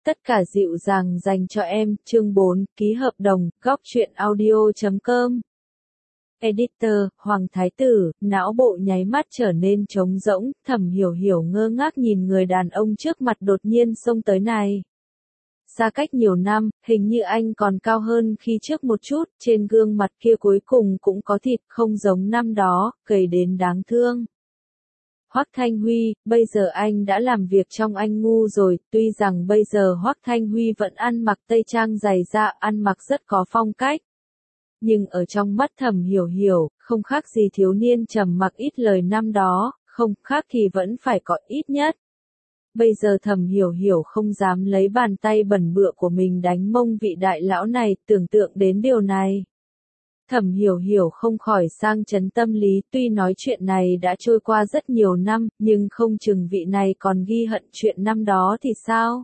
Tất cả dịu dàng dành cho em, chương 4, ký hợp đồng, góc truyện audio.com. Editor, Hoàng Thái Tử, não bộ nháy mắt trở nên trống rỗng, Thẩm Hiểu Hiểu ngơ ngác nhìn người đàn ông trước mặt đột nhiên xông tới này. Xa cách nhiều năm, hình như anh còn cao hơn khi trước một chút, trên gương mặt kia cuối cùng cũng có thịt, không giống năm đó, gầy đến đáng thương. Hoắc Thanh Huy, bây giờ anh đã làm việc trong Anh Ngu rồi, tuy rằng bây giờ Hoắc Thanh Huy vẫn ăn mặc tây trang dày da, ăn mặc rất có phong cách. Nhưng ở trong mắt Thẩm Hiểu Hiểu, không khác gì thiếu niên trầm mặc ít lời năm đó, không khác thì vẫn phải có ít nhất. Bây giờ Thẩm Hiểu Hiểu không dám lấy bàn tay bẩn bựa của mình đánh mông vị đại lão này, tưởng tượng đến điều này. Thẩm Hiểu Hiểu không khỏi sang chấn tâm lý, tuy nói chuyện này đã trôi qua rất nhiều năm, nhưng không chừng vị này còn ghi hận chuyện năm đó thì sao?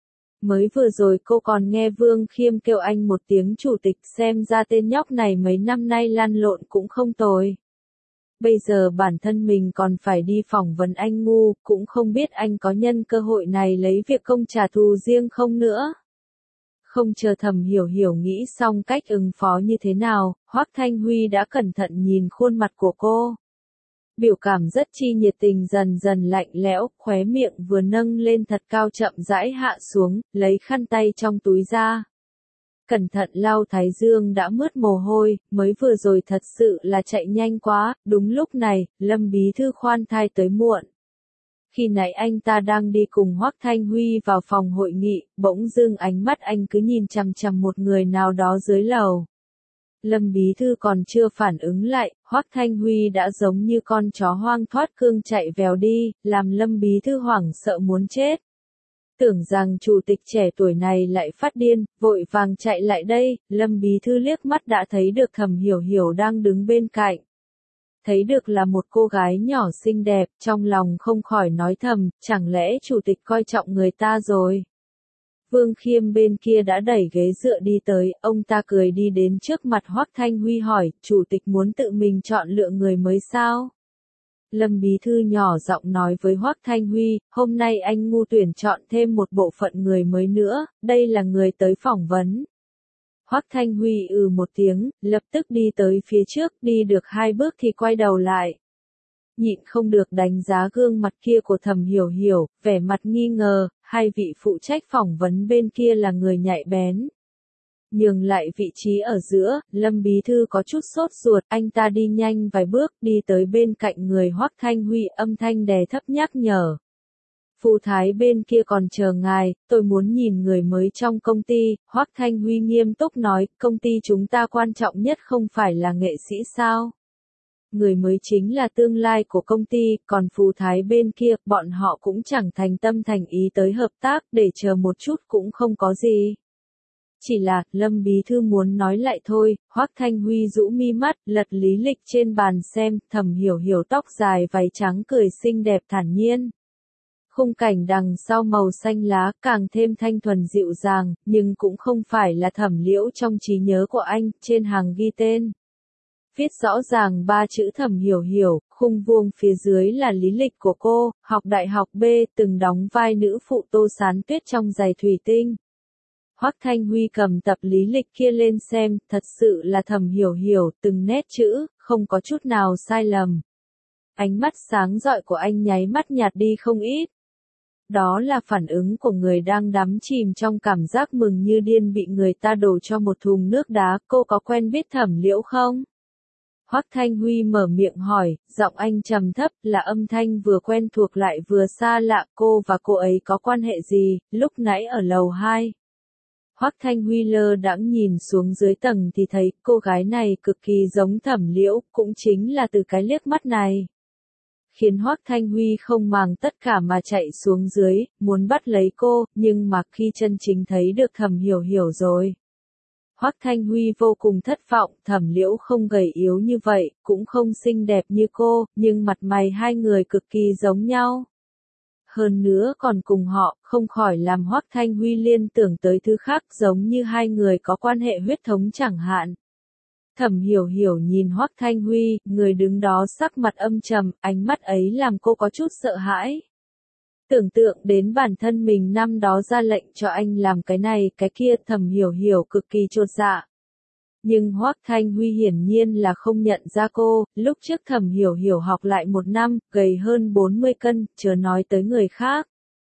Mới vừa rồi cô còn nghe Vương Khiêm kêu anh một tiếng chủ tịch, xem ra tên nhóc này mấy năm nay lăn lộn cũng không tồi. Bây giờ bản thân mình còn phải đi phỏng vấn anh Ngu, cũng không biết anh có nhân cơ hội này lấy việc công trả thù riêng không nữa. Không chờ Thẩm Hiểu Hiểu nghĩ xong cách ứng phó như thế nào, Hoắc Thanh Huy đã cẩn thận nhìn khuôn mặt của cô. Biểu cảm rất chi nhiệt tình dần dần lạnh lẽo, khóe miệng vừa nâng lên thật cao chậm rãi hạ xuống, lấy khăn tay trong túi ra. Cẩn thận lau thái dương đã mướt mồ hôi, mới vừa rồi thật sự là chạy nhanh quá, đúng lúc này, Lâm Bí Thư khoan thai tới muộn. Khi nãy anh ta đang đi cùng Hoắc Thanh Huy vào phòng hội nghị, bỗng dưng ánh mắt anh cứ nhìn chằm chằm một người nào đó dưới lầu. Lâm Bí Thư còn chưa phản ứng lại, Hoắc Thanh Huy đã giống như con chó hoang thoát cương chạy vèo đi, làm Lâm Bí Thư hoảng sợ muốn chết. Tưởng rằng chủ tịch trẻ tuổi này lại phát điên, vội vàng chạy lại đây, Lâm Bí Thư liếc mắt đã thấy được Thẩm Hiểu Hiểu đang đứng bên cạnh. Thấy được là một cô gái nhỏ xinh đẹp, trong lòng không khỏi nói thầm, chẳng lẽ chủ tịch coi trọng người ta rồi. Vương Khiêm bên kia đã đẩy ghế dựa đi tới, ông ta cười đi đến trước mặt Hoắc Thanh Huy hỏi, chủ tịch muốn tự mình chọn lựa người mới sao? Lâm Bí Thư nhỏ giọng nói với Hoắc Thanh Huy, hôm nay anh Ngu tuyển chọn thêm một bộ phận người mới nữa, đây là người tới phỏng vấn. Hoắc Thanh Huy một tiếng, lập tức đi tới phía trước, đi được 2 bước thì quay đầu lại. Nhịn không được đánh giá gương mặt kia của Thẩm Hiểu Hiểu, vẻ mặt nghi ngờ, hai vị phụ trách phỏng vấn bên kia là người nhạy bén. Nhường lại vị trí ở giữa, Lâm Bí Thư có chút sốt ruột, anh ta đi nhanh vài bước, đi tới bên cạnh người Hoắc Thanh Huy, âm thanh đè thấp nhắc nhở. Phụ thái bên kia còn chờ ngài, tôi muốn nhìn người mới trong công ty, Hoắc Thanh Huy nghiêm túc nói, công ty chúng ta quan trọng nhất không phải là nghệ sĩ sao? Người mới chính là tương lai của công ty, còn phù thái bên kia, bọn họ cũng chẳng thành tâm thành ý tới hợp tác, để chờ một chút cũng không có gì. Chỉ là, Lâm Bí Thư muốn nói lại thôi, Hoắc Thanh Huy rũ mi mắt, lật lý lịch trên bàn xem, Thẩm Hiểu Hiểu tóc dài váy trắng cười xinh đẹp thản nhiên. Khung cảnh đằng sau màu xanh lá càng thêm thanh thuần dịu dàng, nhưng cũng không phải là Thẩm Liễu trong trí nhớ của anh, trên hàng ghi tên. Viết rõ ràng 3 chữ Thẩm Hiểu Hiểu, khung vuông phía dưới là lý lịch của cô, học đại học B, từng đóng vai nữ phụ Tô Sán Tuyết trong Giày Thủy Tinh. Hoắc Thanh Huy cầm tập lý lịch kia lên xem, thật sự là Thẩm Hiểu Hiểu, từng nét chữ, không có chút nào sai lầm. Ánh mắt sáng rọi của anh nháy mắt nhạt đi không ít. Đó là phản ứng của người đang đắm chìm trong cảm giác mừng như điên bị người ta đổ cho một thùng nước đá, cô có quen biết Thẩm Liễu không? Hoắc Thanh Huy mở miệng hỏi, giọng anh trầm thấp, là âm thanh vừa quen thuộc lại vừa xa lạ, cô và cô ấy có quan hệ gì, lúc nãy ở lầu 2. Hoắc Thanh Huy lơ đãng nhìn xuống dưới tầng thì thấy, cô gái này cực kỳ giống Thẩm Liễu, cũng chính là từ cái liếc mắt này. Khiến Hoắc Thanh Huy không màng tất cả mà chạy xuống dưới, muốn bắt lấy cô, nhưng mà khi chân chính thấy được Thẩm Hiểu Hiểu rồi. Hoắc Thanh Huy vô cùng thất vọng, Thẩm Liễu không gầy yếu như vậy, cũng không xinh đẹp như cô, nhưng mặt mày hai người cực kỳ giống nhau. Hơn nữa còn cùng họ, không khỏi làm Hoắc Thanh Huy liên tưởng tới thứ khác giống như hai người có quan hệ huyết thống chẳng hạn. Thẩm Hiểu Hiểu nhìn Hoắc Thanh Huy, người đứng đó sắc mặt âm trầm, ánh mắt ấy làm cô có chút sợ hãi. Tưởng tượng đến bản thân mình năm đó ra lệnh cho anh làm cái này cái kia, Thẩm Hiểu Hiểu cực kỳ chột dạ. Nhưng Hoắc Thanh Huy hiển nhiên là không nhận ra cô, lúc trước Thẩm Hiểu Hiểu học lại 1 năm, gầy hơn 40 cân, chớ nói tới người khác.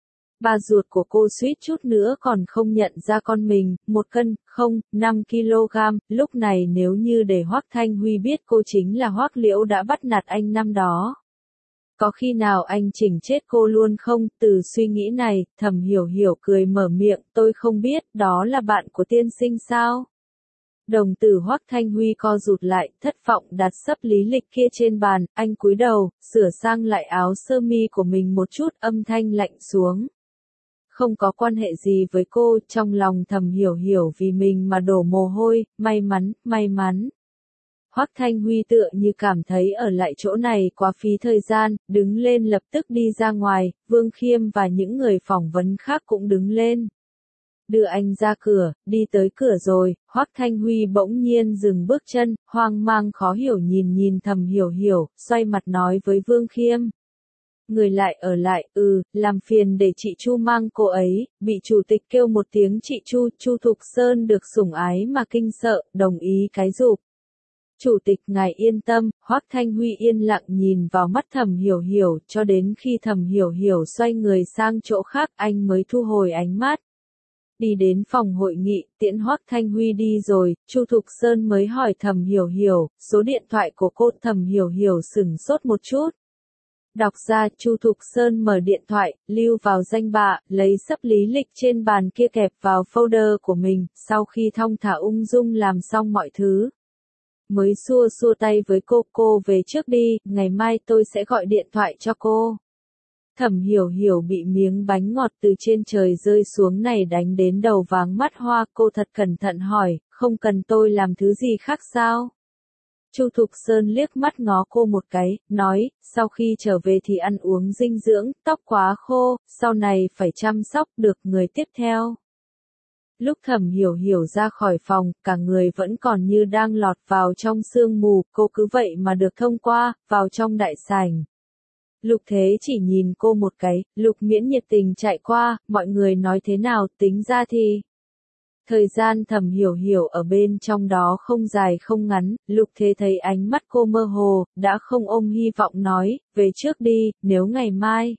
Bà ruột của cô suýt chút nữa còn không nhận ra con mình, 1 cân, không, 5 kg, lúc này nếu như để Hoắc Thanh Huy biết cô chính là Hoắc Liễu đã bắt nạt anh năm đó. Có khi nào anh chỉnh chết cô luôn không? Từ suy nghĩ này, Thẩm Hiểu Hiểu cười mở miệng, tôi không biết, đó là bạn của tiên sinh sao? Đồng tử Hoắc Thanh Huy co rụt lại, thất vọng đặt sấp lý lịch kia trên bàn, anh cúi đầu, sửa sang lại áo sơ mi của mình một chút, âm thanh lạnh xuống. Không có quan hệ gì với cô, trong lòng Thẩm Hiểu Hiểu vì mình mà đổ mồ hôi, may mắn, may mắn. Hoắc Thanh Huy tựa như cảm thấy ở lại chỗ này quá phí thời gian, đứng lên lập tức đi ra ngoài, Vương Khiêm và những người phỏng vấn khác cũng đứng lên. Đưa anh ra cửa, đi tới cửa rồi, Hoắc Thanh Huy bỗng nhiên dừng bước chân, hoang mang khó hiểu nhìn Thẩm Hiểu Hiểu, xoay mặt nói với Vương Khiêm. Người lại ở lại, làm phiền để chị Chu mang cô ấy, bị chủ tịch kêu một tiếng chị Chu, Chu Thục Sơn được sủng ái mà kinh sợ, đồng ý cái giục. Chủ tịch ngài yên tâm, Hoắc Thanh Huy yên lặng nhìn vào mắt Thẩm Hiểu Hiểu, cho đến khi Thẩm Hiểu Hiểu xoay người sang chỗ khác anh mới thu hồi ánh mắt. Đi đến phòng hội nghị, tiễn Hoắc Thanh Huy đi rồi, Chu Thục Sơn mới hỏi Thẩm Hiểu Hiểu, số điện thoại của cô. Thẩm Hiểu Hiểu sửng sốt một chút. Đọc ra, Chu Thục Sơn mở điện thoại, lưu vào danh bạ, lấy sấp lý lịch trên bàn kia kẹp vào folder của mình, sau khi thong thả ung dung làm xong mọi thứ. Mới xua xua tay với cô về trước đi, ngày mai tôi sẽ gọi điện thoại cho cô. Thẩm Hiểu Hiểu bị miếng bánh ngọt từ trên trời rơi xuống này đánh đến đầu váng mắt hoa, cô thật cẩn thận hỏi, không cần tôi làm thứ gì khác sao? Chu Thục Sơn liếc mắt ngó cô một cái, nói, sau khi trở về thì ăn uống dinh dưỡng, tóc quá khô, sau này phải chăm sóc được người tiếp theo. Lúc Thẩm Hiểu Hiểu ra khỏi phòng, cả người vẫn còn như đang lọt vào trong sương mù, cô cứ vậy mà được thông qua, vào trong đại sảnh. Lục Thế chỉ nhìn cô một cái, Lục Miễn nhiệt tình chạy qua, mọi người nói thế nào, tính ra thì. Thời gian Thẩm Hiểu Hiểu ở bên trong đó không dài không ngắn, Lục Thế thấy ánh mắt cô mơ hồ, đã không ôm hy vọng nói, về trước đi, nếu ngày mai.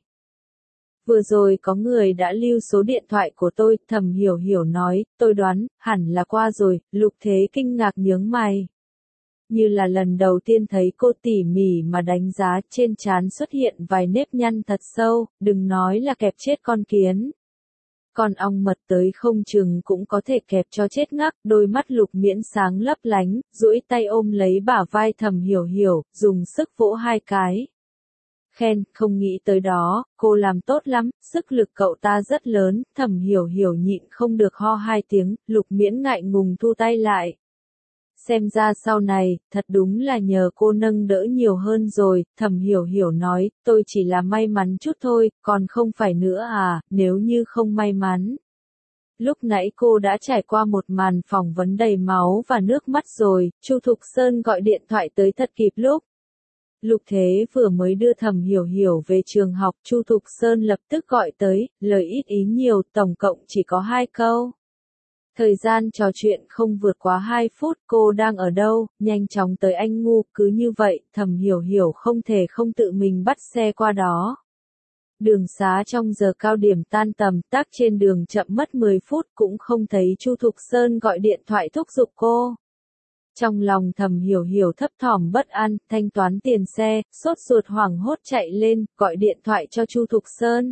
Vừa rồi có người đã lưu số điện thoại của tôi, Thẩm Hiểu Hiểu nói, tôi đoán, hẳn là qua rồi, Lục Thế kinh ngạc nhướng mày. Như là lần đầu tiên thấy cô tỉ mỉ mà đánh giá, trên trán xuất hiện vài nếp nhăn thật sâu, đừng nói là kẹp chết con kiến. Con ong mật tới không chừng cũng có thể kẹp cho chết ngắc, đôi mắt Lục Miễn sáng lấp lánh, duỗi tay ôm lấy bả vai Thẩm Hiểu Hiểu, dùng sức vỗ 2 cái. Khen, không nghĩ tới đó, cô làm tốt lắm, sức lực cậu ta rất lớn, Thẩm Hiểu Hiểu nhịn không được ho 2 tiếng, Lục Miễn ngại ngùng thu tay lại. Xem ra sau này, thật đúng là nhờ cô nâng đỡ nhiều hơn rồi, Thẩm Hiểu Hiểu nói, tôi chỉ là may mắn chút thôi, còn không phải nữa à, nếu như không may mắn. Lúc nãy cô đã trải qua một màn phỏng vấn đầy máu và nước mắt rồi, Chu Thục Sơn gọi điện thoại tới thật kịp lúc. Lục Thế vừa mới đưa Thẩm Hiểu Hiểu về trường học, Chu Thục Sơn lập tức gọi tới, lời ít ý nhiều, tổng cộng chỉ có 2 câu. Thời gian trò chuyện không vượt quá 2 phút, cô đang ở đâu, nhanh chóng tới anh ngu, cứ như vậy, Thẩm Hiểu Hiểu không thể không tự mình bắt xe qua đó. Đường xá trong giờ cao điểm tan tầm, tác trên đường chậm mất 10 phút cũng không thấy Chu Thục Sơn gọi điện thoại thúc giục cô. Trong lòng Thẩm Hiểu Hiểu thấp thỏm bất an, thanh toán tiền xe, sốt ruột hoảng hốt chạy lên, gọi điện thoại cho Chu Thục Sơn.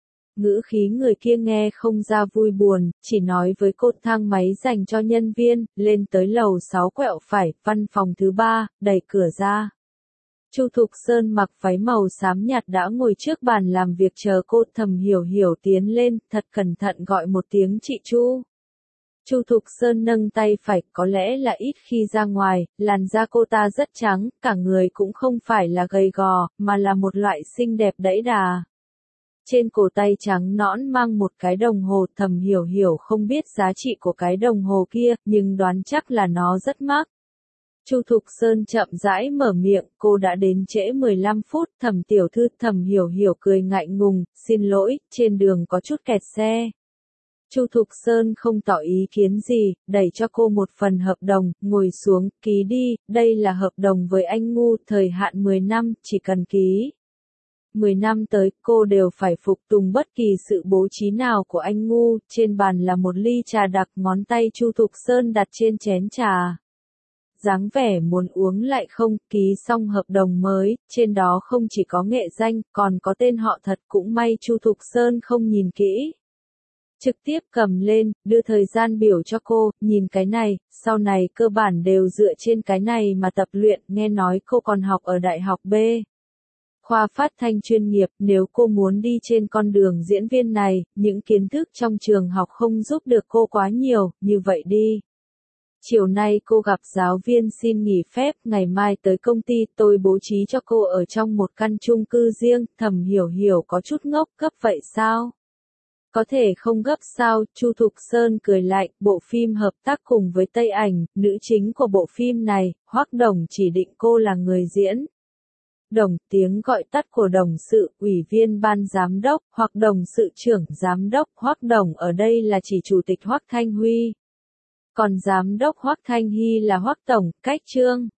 Ngữ khí người kia nghe không ra vui buồn, chỉ nói với cô thang máy dành cho nhân viên, lên tới lầu 6 quẹo phải, văn phòng thứ 3, đẩy cửa ra. Chu Thục Sơn mặc váy màu xám nhạt đã ngồi trước bàn làm việc chờ cô, Thẩm Hiểu Hiểu tiến lên, thật cẩn thận gọi một tiếng chị Chu. Chu Thục Sơn nâng tay phải, có lẽ là ít khi ra ngoài, làn da cô ta rất trắng, cả người cũng không phải là gầy gò, mà là một loại xinh đẹp đẫy đà. Trên cổ tay trắng nõn mang một cái đồng hồ, Thẩm Hiểu Hiểu không biết giá trị của cái đồng hồ kia, nhưng đoán chắc là nó rất mắc. Chu Thục Sơn chậm rãi mở miệng, cô đã đến trễ 15 phút, Thẩm tiểu thư. Thẩm Hiểu Hiểu cười ngại ngùng, xin lỗi, trên đường có chút kẹt xe. Chu Thục Sơn không tỏ ý kiến gì, đẩy cho cô một phần hợp đồng, ngồi xuống, ký đi, đây là hợp đồng với anh Ngu, thời hạn 10 năm, chỉ cần ký. 10 năm tới, cô đều phải phục tùng bất kỳ sự bố trí nào của anh Ngu, trên bàn là một ly trà đặc, ngón tay Chu Thục Sơn đặt trên chén trà. Dáng vẻ muốn uống lại không, ký xong hợp đồng mới, trên đó không chỉ có nghệ danh, còn có tên họ thật, cũng may Chu Thục Sơn không nhìn kỹ. Trực tiếp cầm lên, đưa thời gian biểu cho cô, nhìn cái này, sau này cơ bản đều dựa trên cái này mà tập luyện, nghe nói cô còn học ở Đại học B. Khoa phát thanh chuyên nghiệp, nếu cô muốn đi trên con đường diễn viên này, những kiến thức trong trường học không giúp được cô quá nhiều, như vậy đi. Chiều nay cô gặp giáo viên xin nghỉ phép, ngày mai tới công ty tôi bố trí cho cô ở trong một căn chung cư riêng. Thẩm Hiểu Hiểu có chút ngốc, gấp vậy sao? Có thể không gấp sao? Chu Thục Sơn cười lạnh, bộ phim hợp tác cùng với Tây Ảnh, nữ chính của bộ phim này, Hoắc Đồng chỉ định cô là người diễn. Đồng, tiếng gọi tắt của đồng sự, ủy viên ban giám đốc, hoặc đồng sự trưởng giám đốc. Hoắc Đồng ở đây là chỉ chủ tịch Hoắc Thanh Huy. Còn giám đốc Hoắc Thanh Hy là Hoắc Tổng, cách chương.